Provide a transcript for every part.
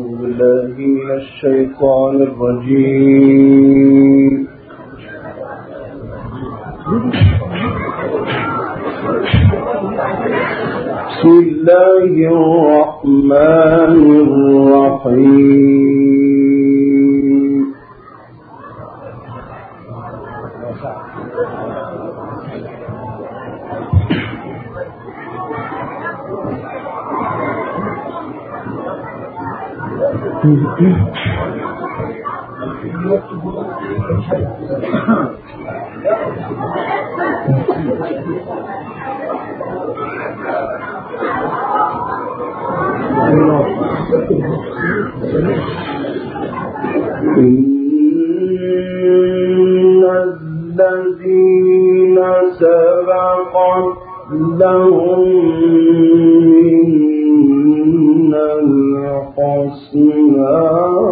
أعوذ بالله من الشيطان الرجيم. بسم الله الرحمن الرحيم. إن الذين سبقت لهم منا الحسنى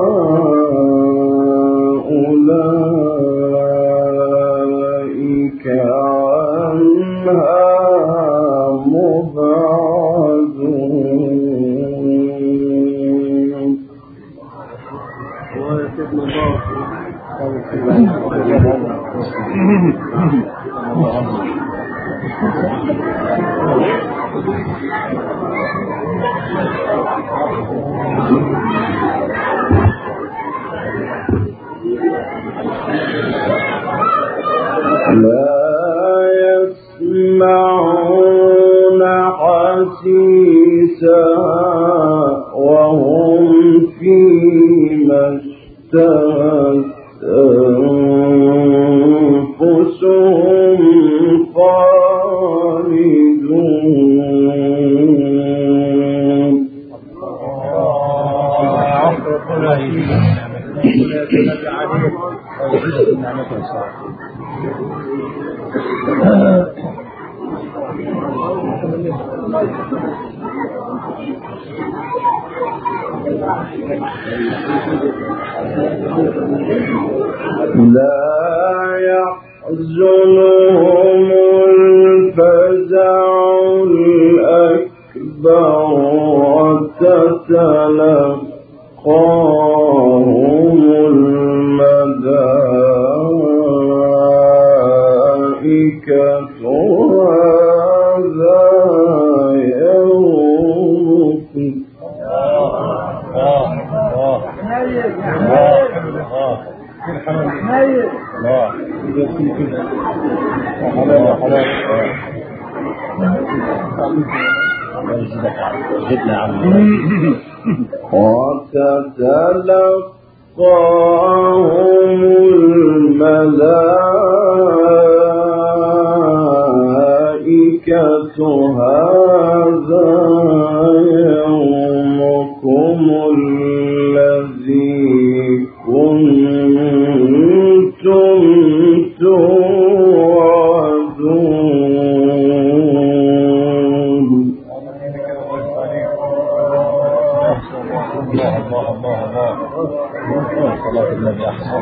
أولئك عنها مبعدون. لا يسمعون حسيسها وهم فيما اشتهت أنفسهم خالدون. لا يحزنهم الفزع الأكبر وتتلقاهم الملائكة هذا يومكم. وتتلقاهم الملائكة هذا يومكم الذي كنتم توعدون. صلاة النبي أحسن.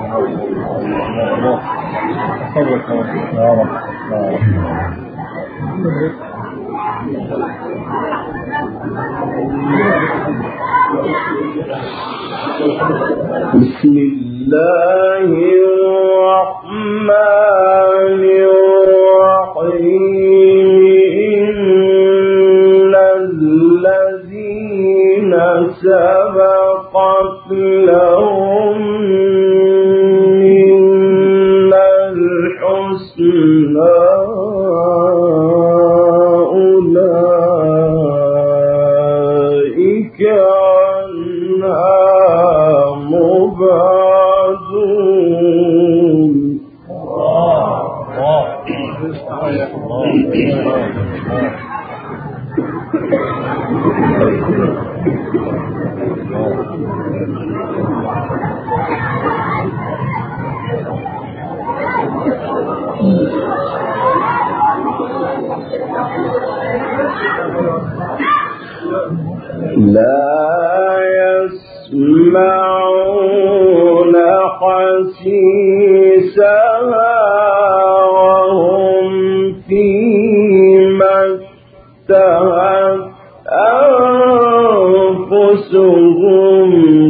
يا رب. بسم الله الرحمن الرحيم. إن الذين سبقت لهم منا الحسنى أولئك عنها مبعدون. لا يسمعون حسيسها وهم فيما اشتهت أنفسهم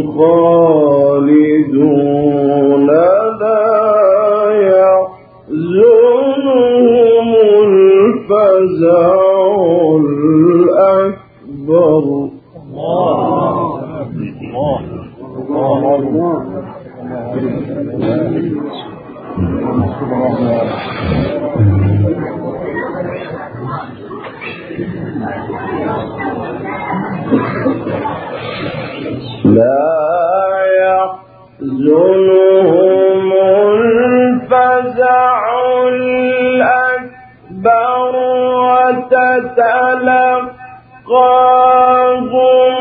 يحزنهم الفزع الأكبر وتتلقاهم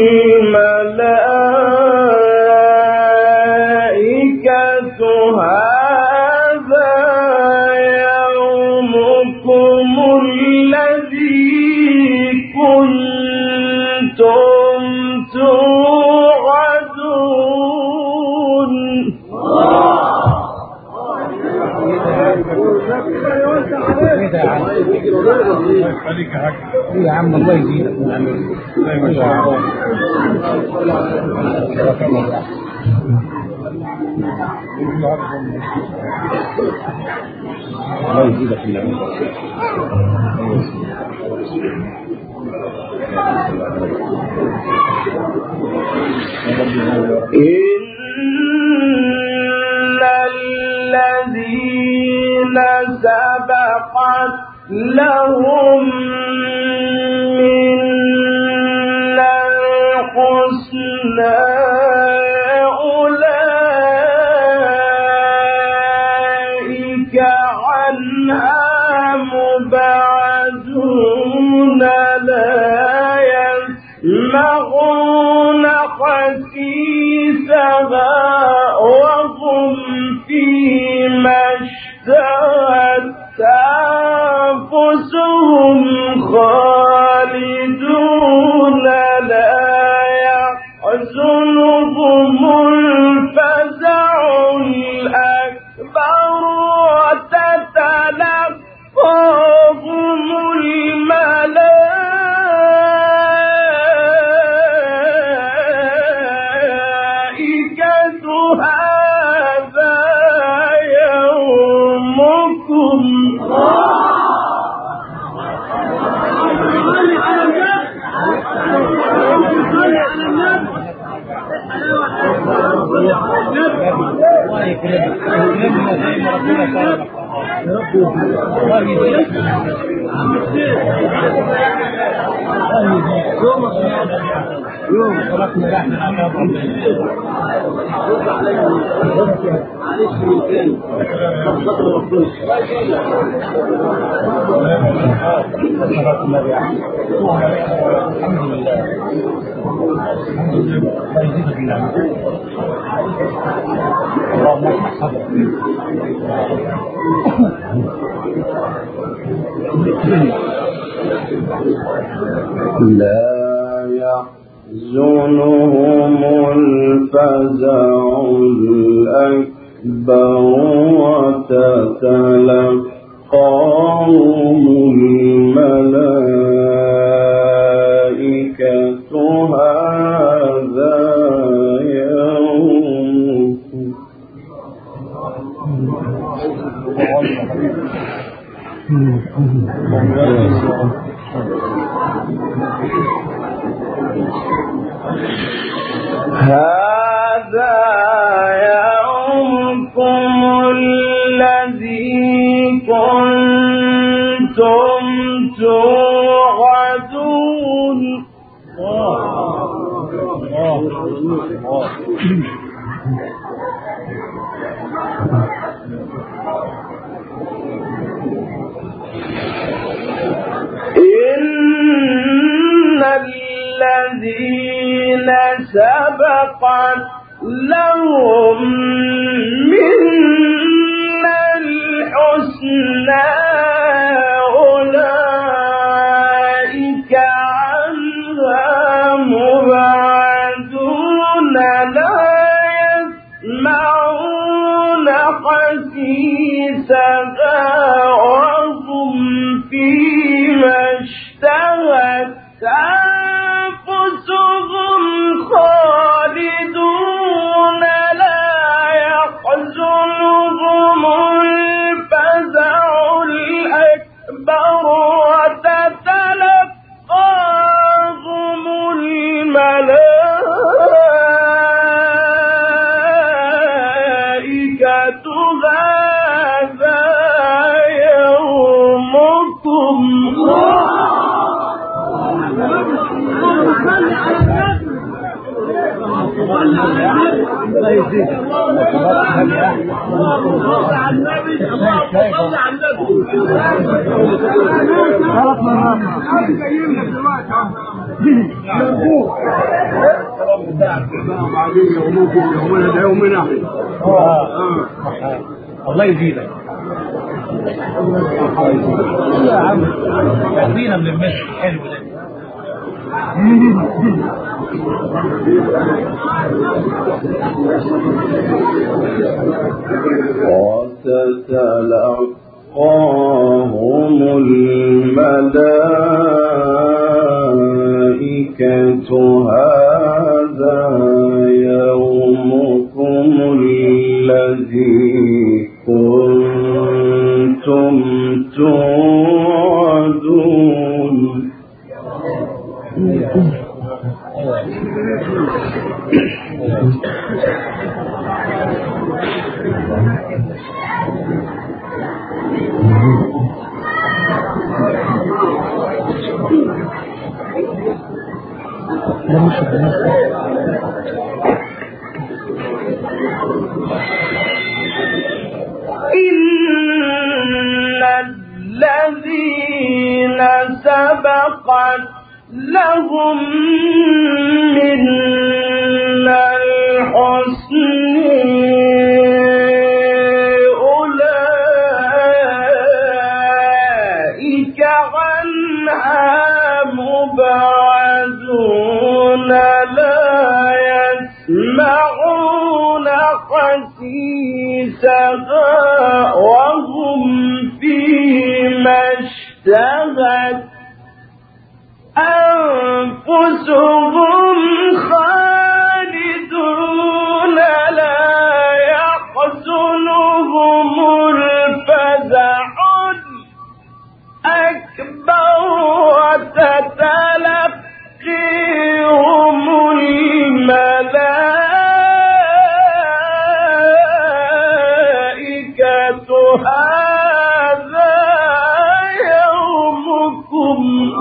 الملائكة هذا يومكم الذي كنتم توعدون. يا عم الله يزيدك من عمل الله يزيدك من عمل. إن الذين سبقت لهم منا الحسنى أولئك عنها مبعدون لا يسمعون حسيسها وهم فيما اشتهت أنفسهم خالدون لا يحزنهم الفزع الأكبر وتتلقاهم الملائكة هذا يومكم. الله يكرمك ويكرمنا زي ما ربنا كرمك يا رب. الله يزيدك يوم خلقنا احنا انا معلش من تاني الحمد لله الله يزيدك من عمل. اللهم افتح صدرك. لا يحزنهم الفزع الأكبر وتتلقاهم الملائكة هذا يومكم. هذا يومكم الذي كنتم توعدون. إن الذين سبقت لهم منا الحسنى أولئك عنها مبعدون لا يسمعون حسيسها وهم فيما اشتهت أنفسهم خالدون لا يحزنهم الفزع الأكبر وتتلقاهم الملائكة الله يزيد. الله يزيدك يا عم. يعطينا من المسك حلو ده. وتتلقاهم الملائكة هذا يومكم الذي كنتم توعدون. إن الذين سبقت لهم منا الحسن أولئك عنها مبعدون لا يسمعون حسيسها وهم فيما اشتهت أنفسهم خالدون لا يحزنهم الفزع الأكبر وتتلقيهم الملائكة هذا يومكم.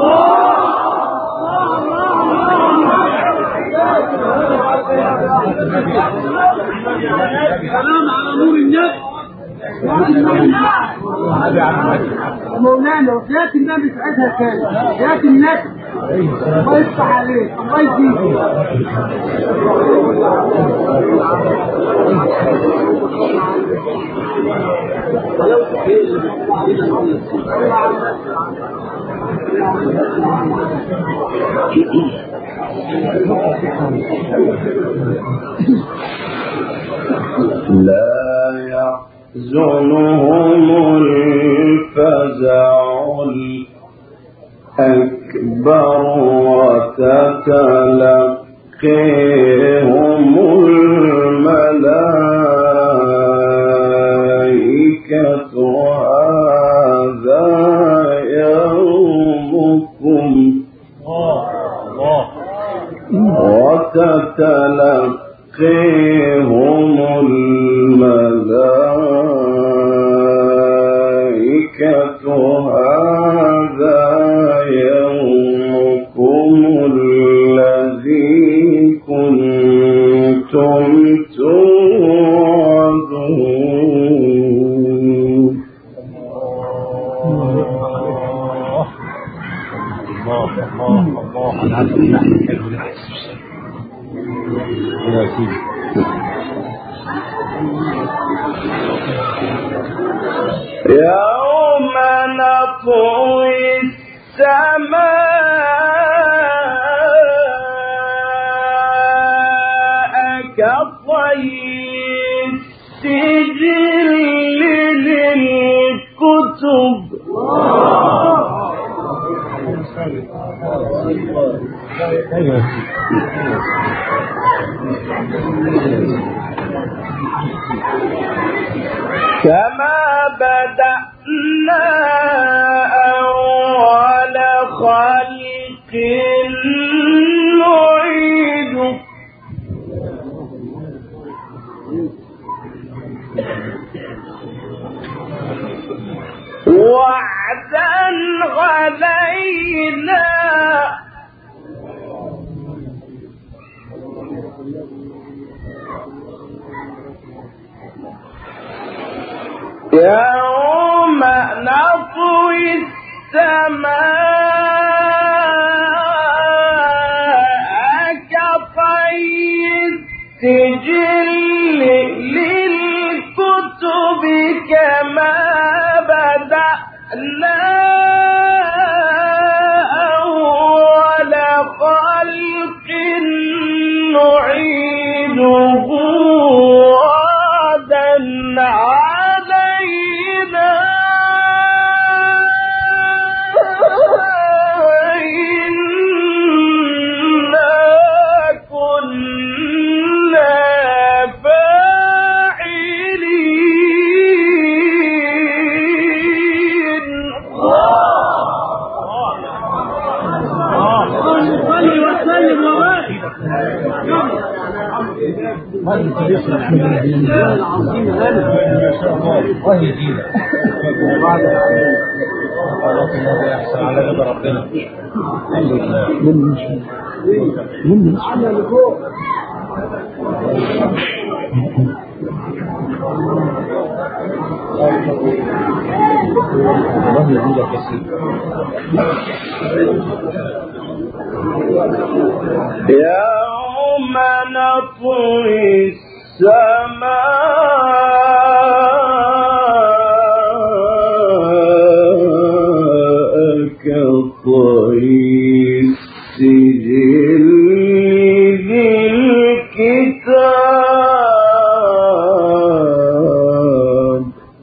سلام على نور النبي مولانا. وحياة النبي ساعتها كان حياة النبي. الله يفتح عليك. الله يزيد. لا يحزنهم الفزع الأكبر وتتلقيهم الملائكة هذا يومكم. وتتلقيهم الملائكة هذا يومكم الذي كنتم توعدون. يوم نطوي السماء كطي السجل للكتب. كما بدأنا أول خلق نعيده وعدا علينا يوم نطوي السماء كطي السجل للكتب كما بدأنا أول خلق نعيده وعدا علينا إنا كنا فاعلين. صلي وسلم وبارك. هذا صديقنا العظيم غالب ما شاء الله وهي جيدة ولكن هذا يحصل على رضا ربنا الحمد لله. من على لفوق الله يزيد كثير. يوم نطوي السماء كطي السجل للكتاب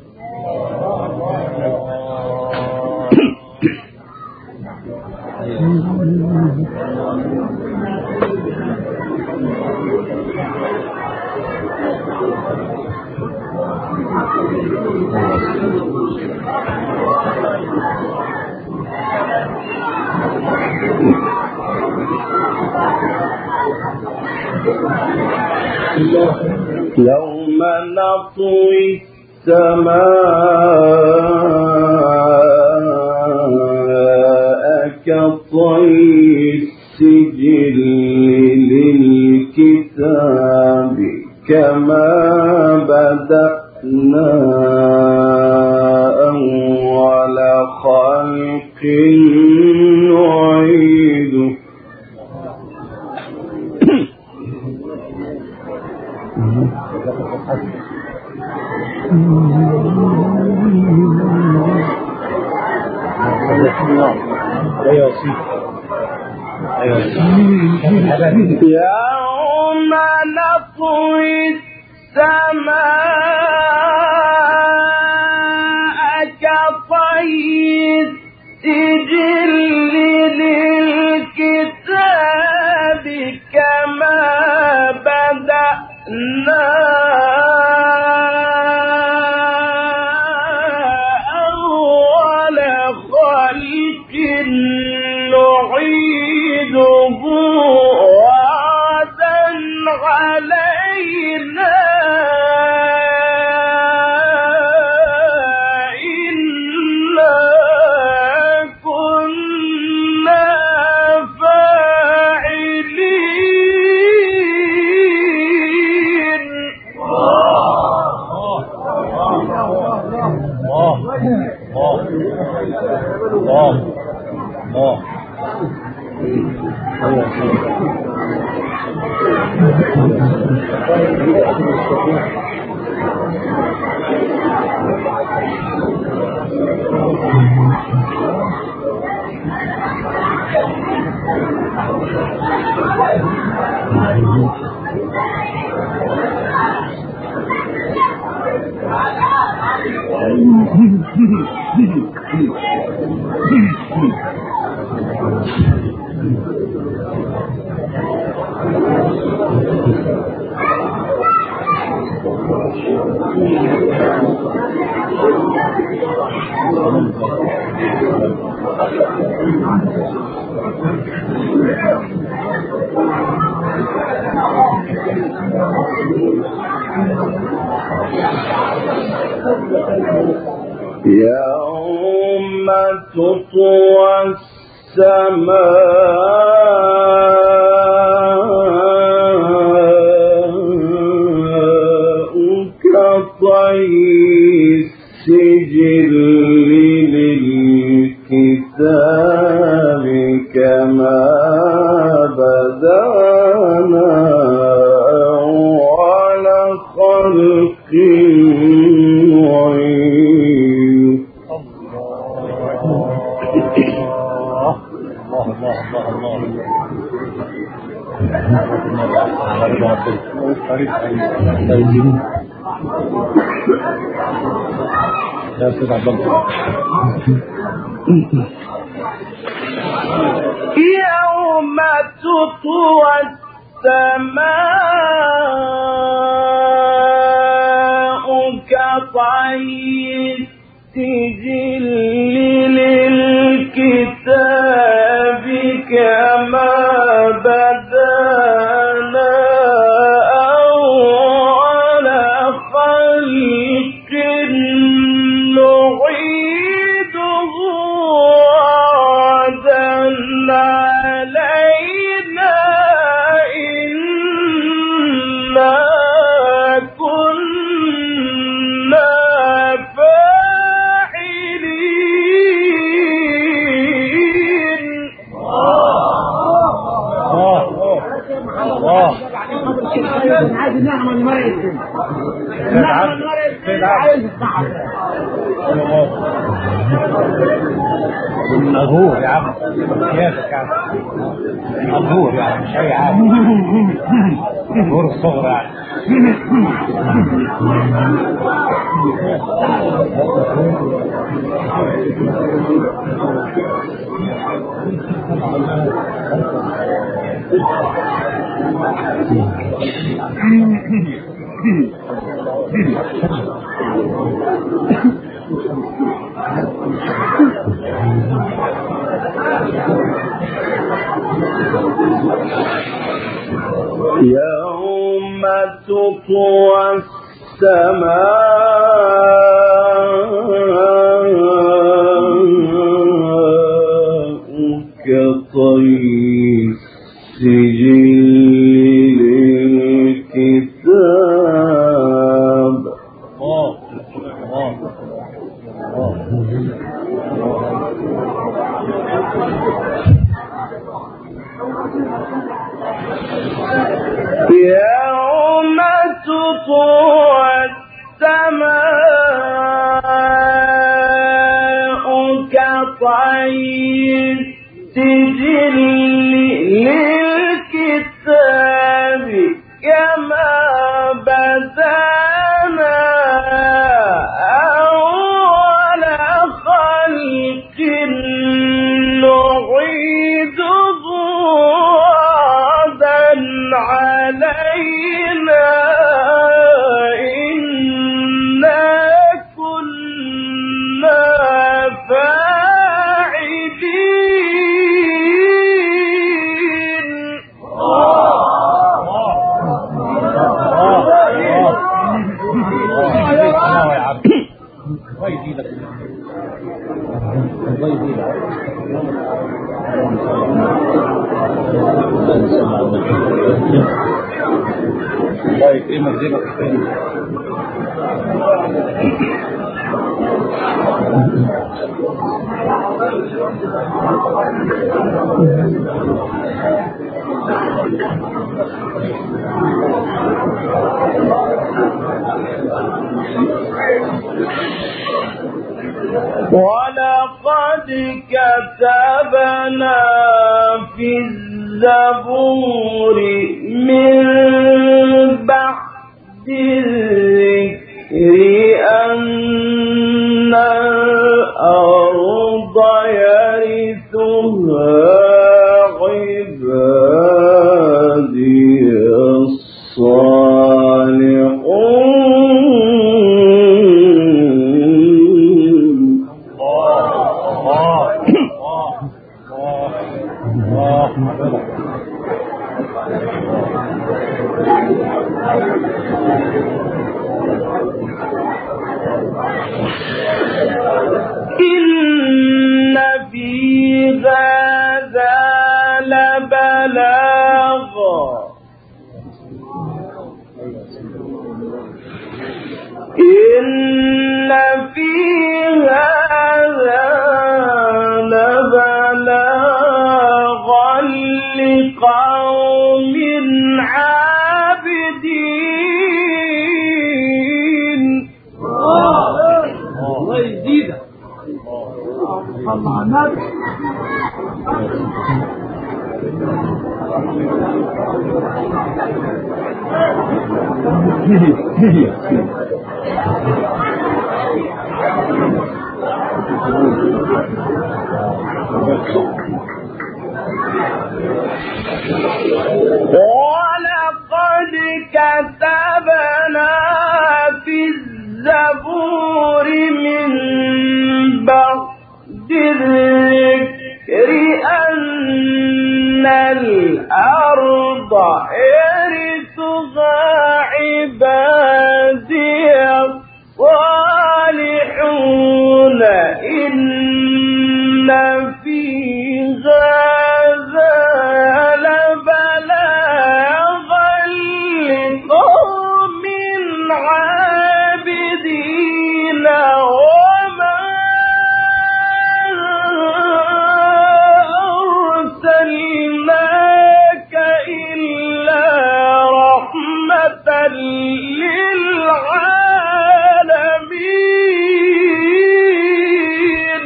يوم نطوي السماء كطي السجل للكتاب كما بدأنا أول خلق نعيده يوم نطوي السماء كطي السجل للكتاب كما بدأنا أول خلق نعيده وعدا علينا إنا كنا فاعلين. يوم تطوى السماء السجل للكتاب كما بدانا على خلق نعيد. يوم تطوى السماء كطي السجل للكتاب كما بدانا أول خلق نعيده وعدا علينا إنا كنا فاعلين. عايز نعمل مريض عايز الصحة مغهور يا عم كيفك يا عم مغهور يعني مش اي حاجه مغهور الصغر يعني يوم تطوى السماء كطي السجل للكتاب يوم تطوى السماء كطي السجل للكتاب كما بدانا أول خلق نعيده وعدا علينا إنا كنا فاعلين. طيب ايه مجزمك الثاني ولقد كتبنا في الزبور من بعد الذكر أن الأرض يرثها عبادي الصالحون. إن في هذا لبلاغا إن ولقد كتبنا في الزبور من بعد الذكر أن الأرض يرثها عبادي الصالحون إن في هذا لبلاغا لقوم عابدين وما أرسلناك إلا رحمة للعالمين.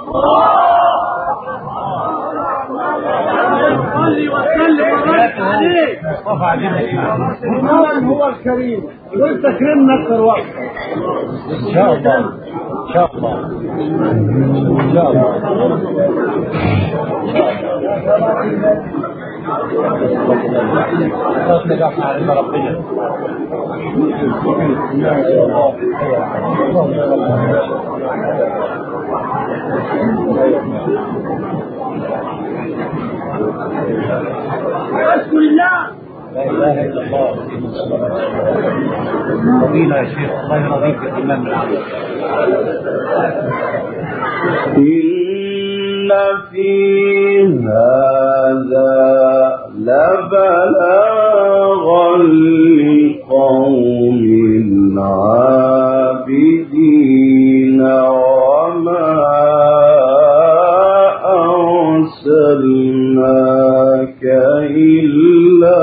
مصطفى عجبني هو الكريم وانت كرمنا اكثر وقت ان شاء الله ان شاء الله ان شاء الله نجحنا على ربنا. اشكر الله. لا اله الا الله. فضيلة يا شيخ الله يرضيك يا امام العالم. إن في هذا لبلاغا لقوم عابدين وما أرسلناك إلا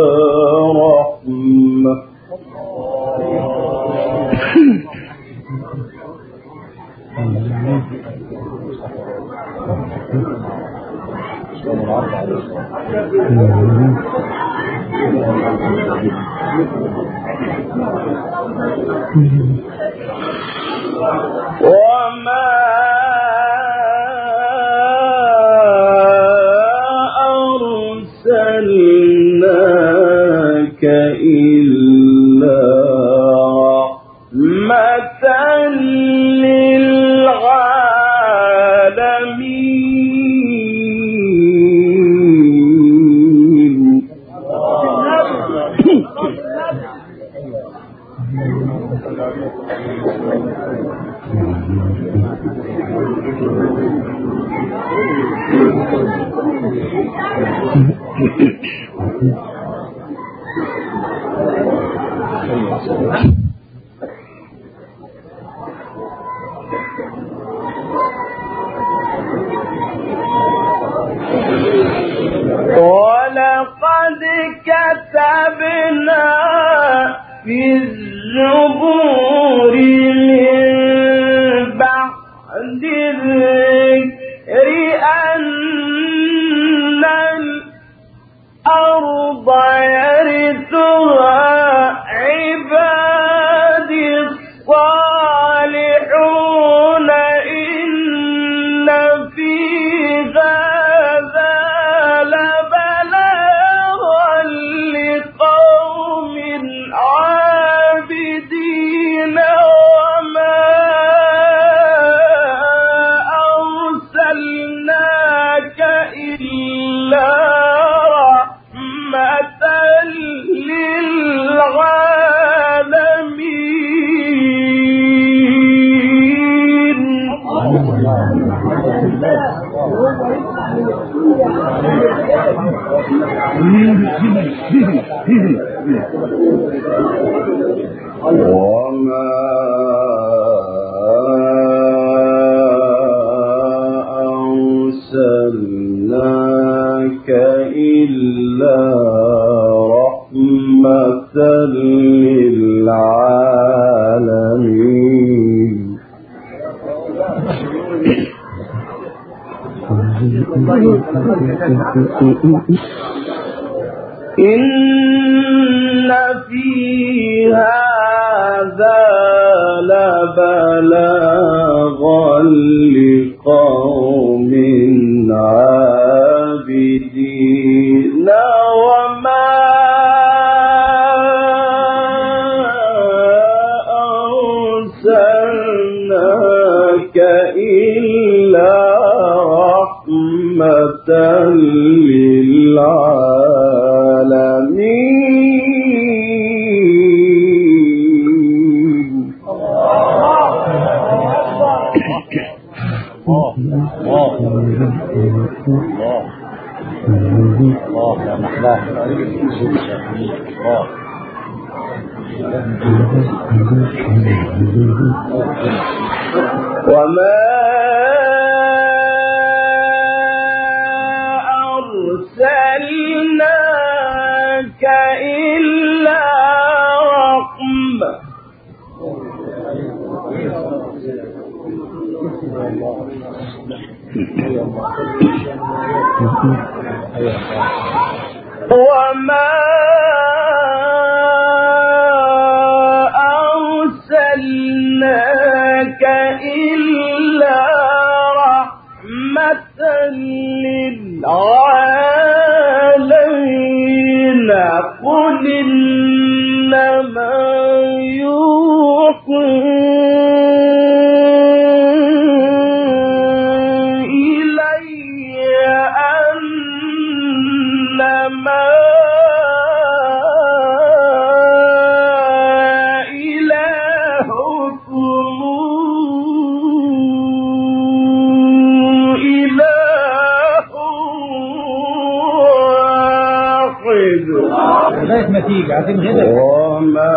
رحمة. وما أرسلناك إلا رحمة للعالمين. ولقد كتبنا في الزبور من بعد الذكر أن الأرض يرثها عبادي الصالحون إن في هذا لبلاغا لقوم عابدين وما أرسلناك إلا رحمة للعالمين. وما أرسلناك إلا رحمة للعالمين. إن في هذا لبلاغا لقوم عابدين وما أرسلناك إلا رحمة للعالمين. الله يا محلاه وما أرسلناك إلا رحمة وما أرسلناك إلا رحمة للعالمين. قل إنما يوحى لغاية ما تيجي عايزين غدا. وما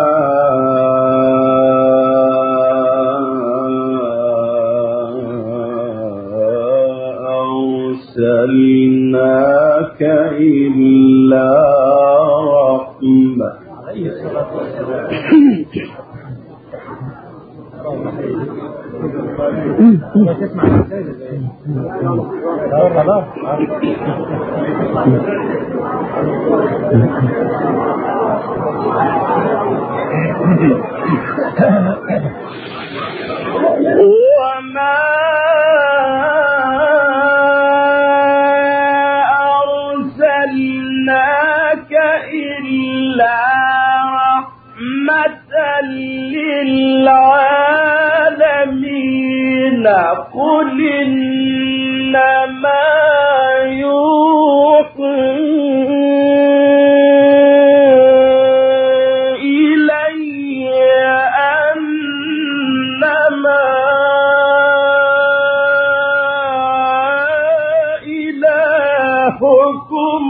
أرسلناك إلا رحمة. وما أرسلناك إلا رحمة للعالمين. قل إنما يوحى إلي أنما إلهكم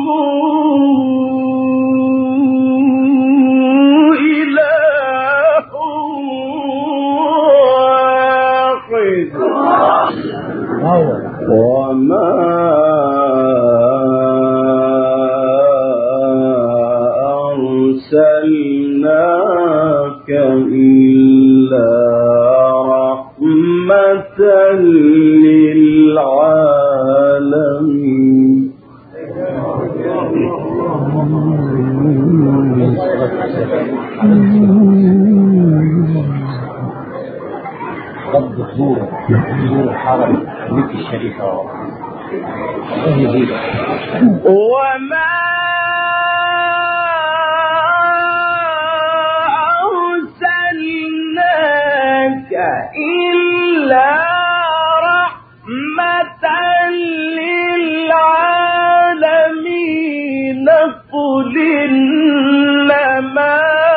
إله واحد. وما أرسلناك إلا رحمة للعالمين. قد زور الحرم مكة الشريفة. وما أرسلناك إلا رحمة للعالمين. قل إنما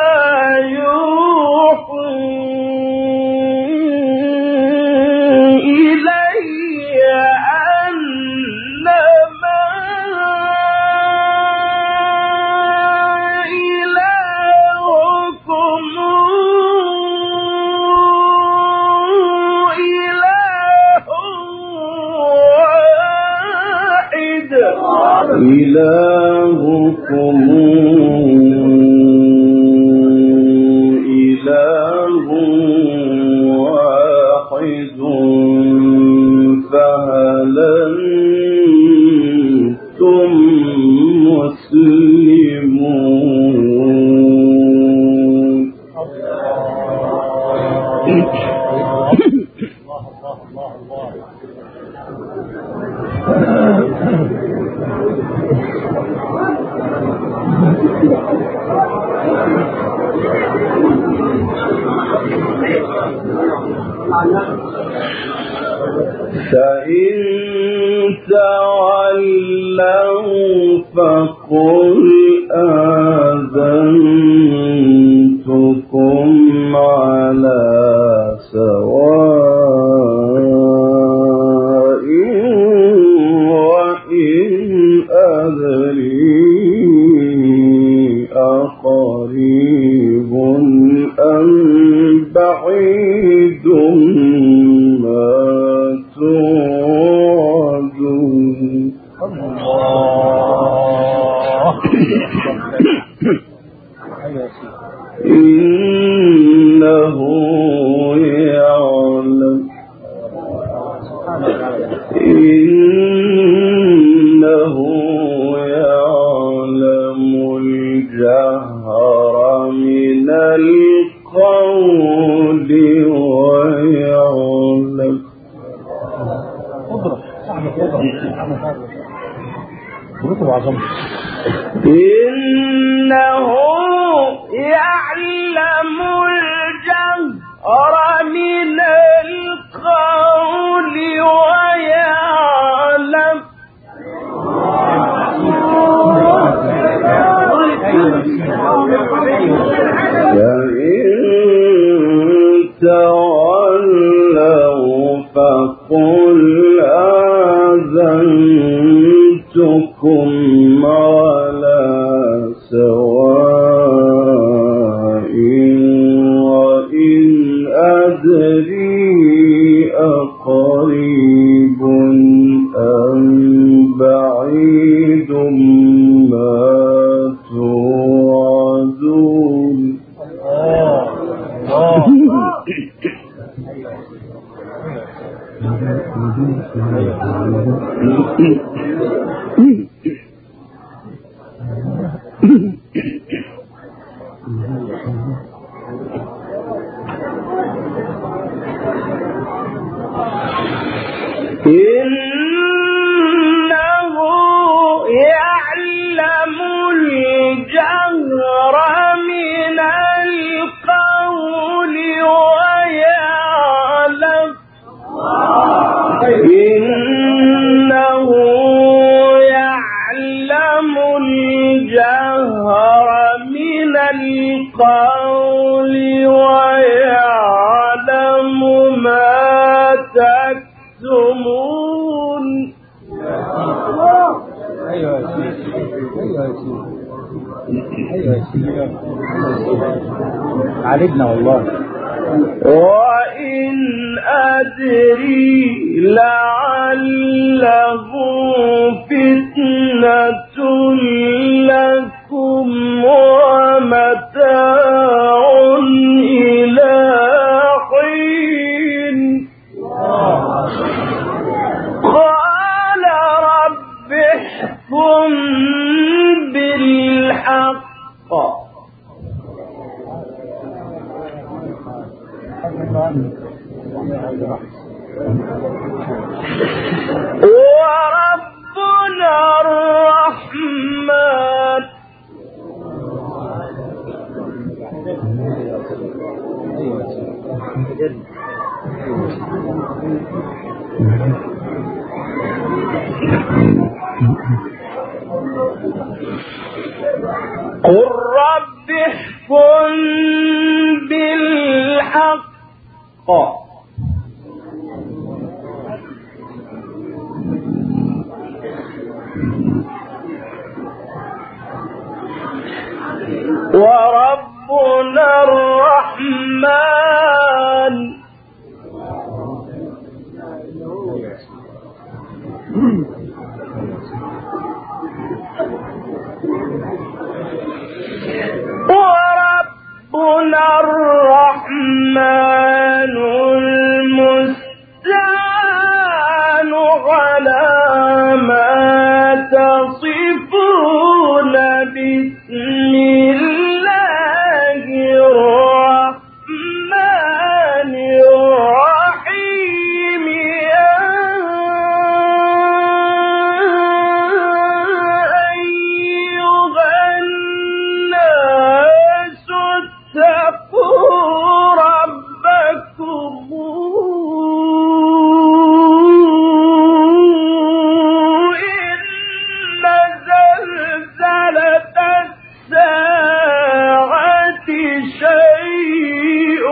إلهكم إله واحد فهل فإن تولوا فقل آذنتكم على سواء وإن أدري أقريب أم بعيد ما توعدون. إنه يعلم الجهر من القول ويعلم إنه يعلم الجهر من القول ويعلم فإن تولوا فقل آذنتكم على سواء وإن أدري أقريب أم بعيد ما توعدون. إنه يعلم الجهر من القول ويعلم إنه يعلم الجهر من القول ويعلم ما تكتمون. عالجنا والله. وإن أدري لعله فتنة لكم ومتاع إلى حين. قال رب احكم بالحق وربنا الرحمن قل رب احكم بالحق وربنا الرحمن وربنا الرحمن المستعان على ما تصفون. بسم الله الرحمن شيء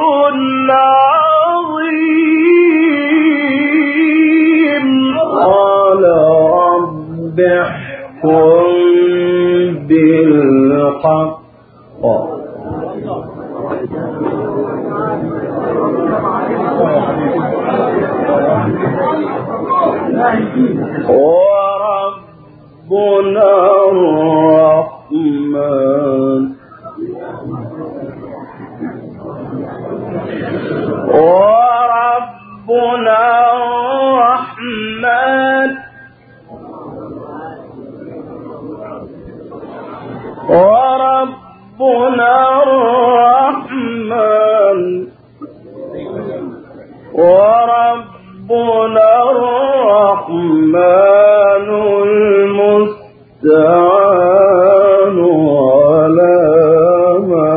عظيم. قال رب احكم بالحق وربنا الرحمن المستعان على ما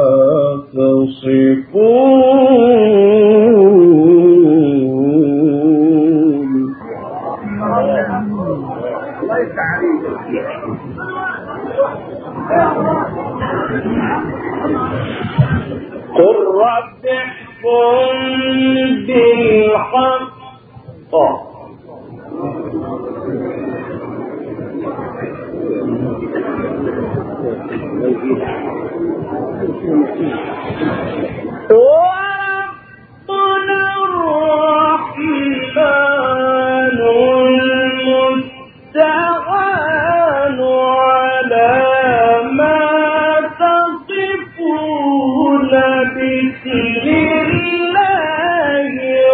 تصفون. قل رب احكم بالحق وربنا الرحمن المستعان على ما تصفون. بسم الله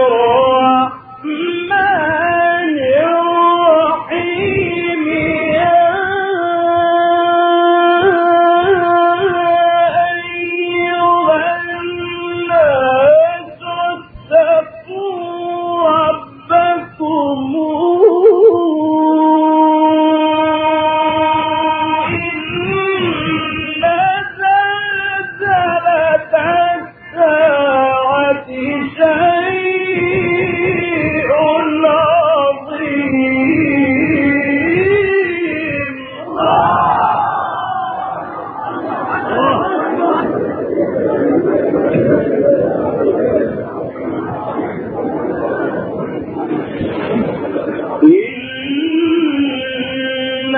الرحمن الرحيم. يا أيها الناس اتقوا ربكم إن زلزلة الساعة شيء عظيم. إن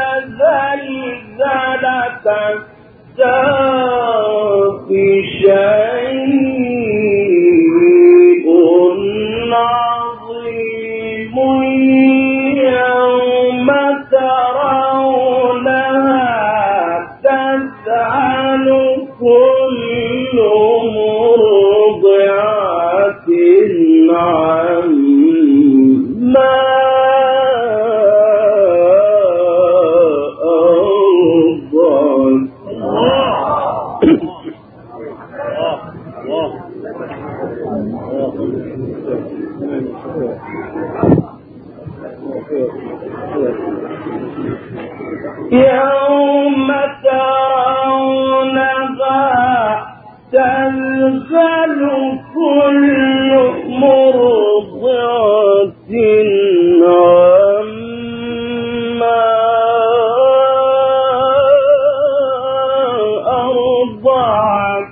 زلزلة الساعة شيء عظيم. يوم ترونها تذهل كل مرضعة عما يوم ترونها تذهل كل مرضعة عما أرضعت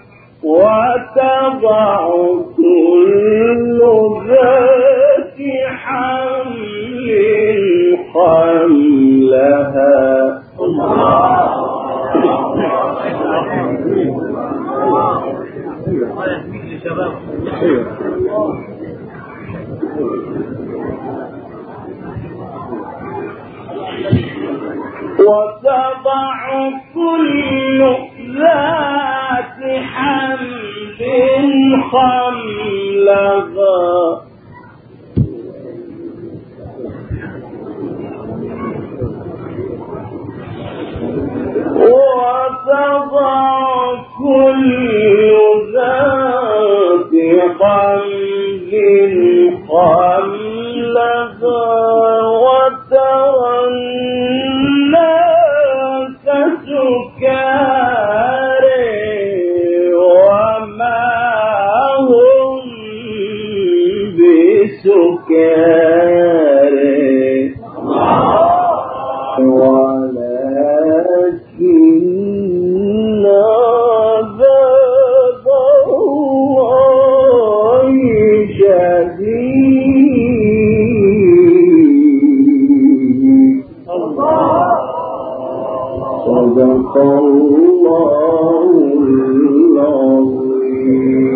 وتضع كل ذات حمل حملها. وتضع كل ذات حمل حملها. وتضع كل ذات حمل حملها. وترى الناس سكارى وما هم بسكارى ولكن عذاب صدق الله العظيم.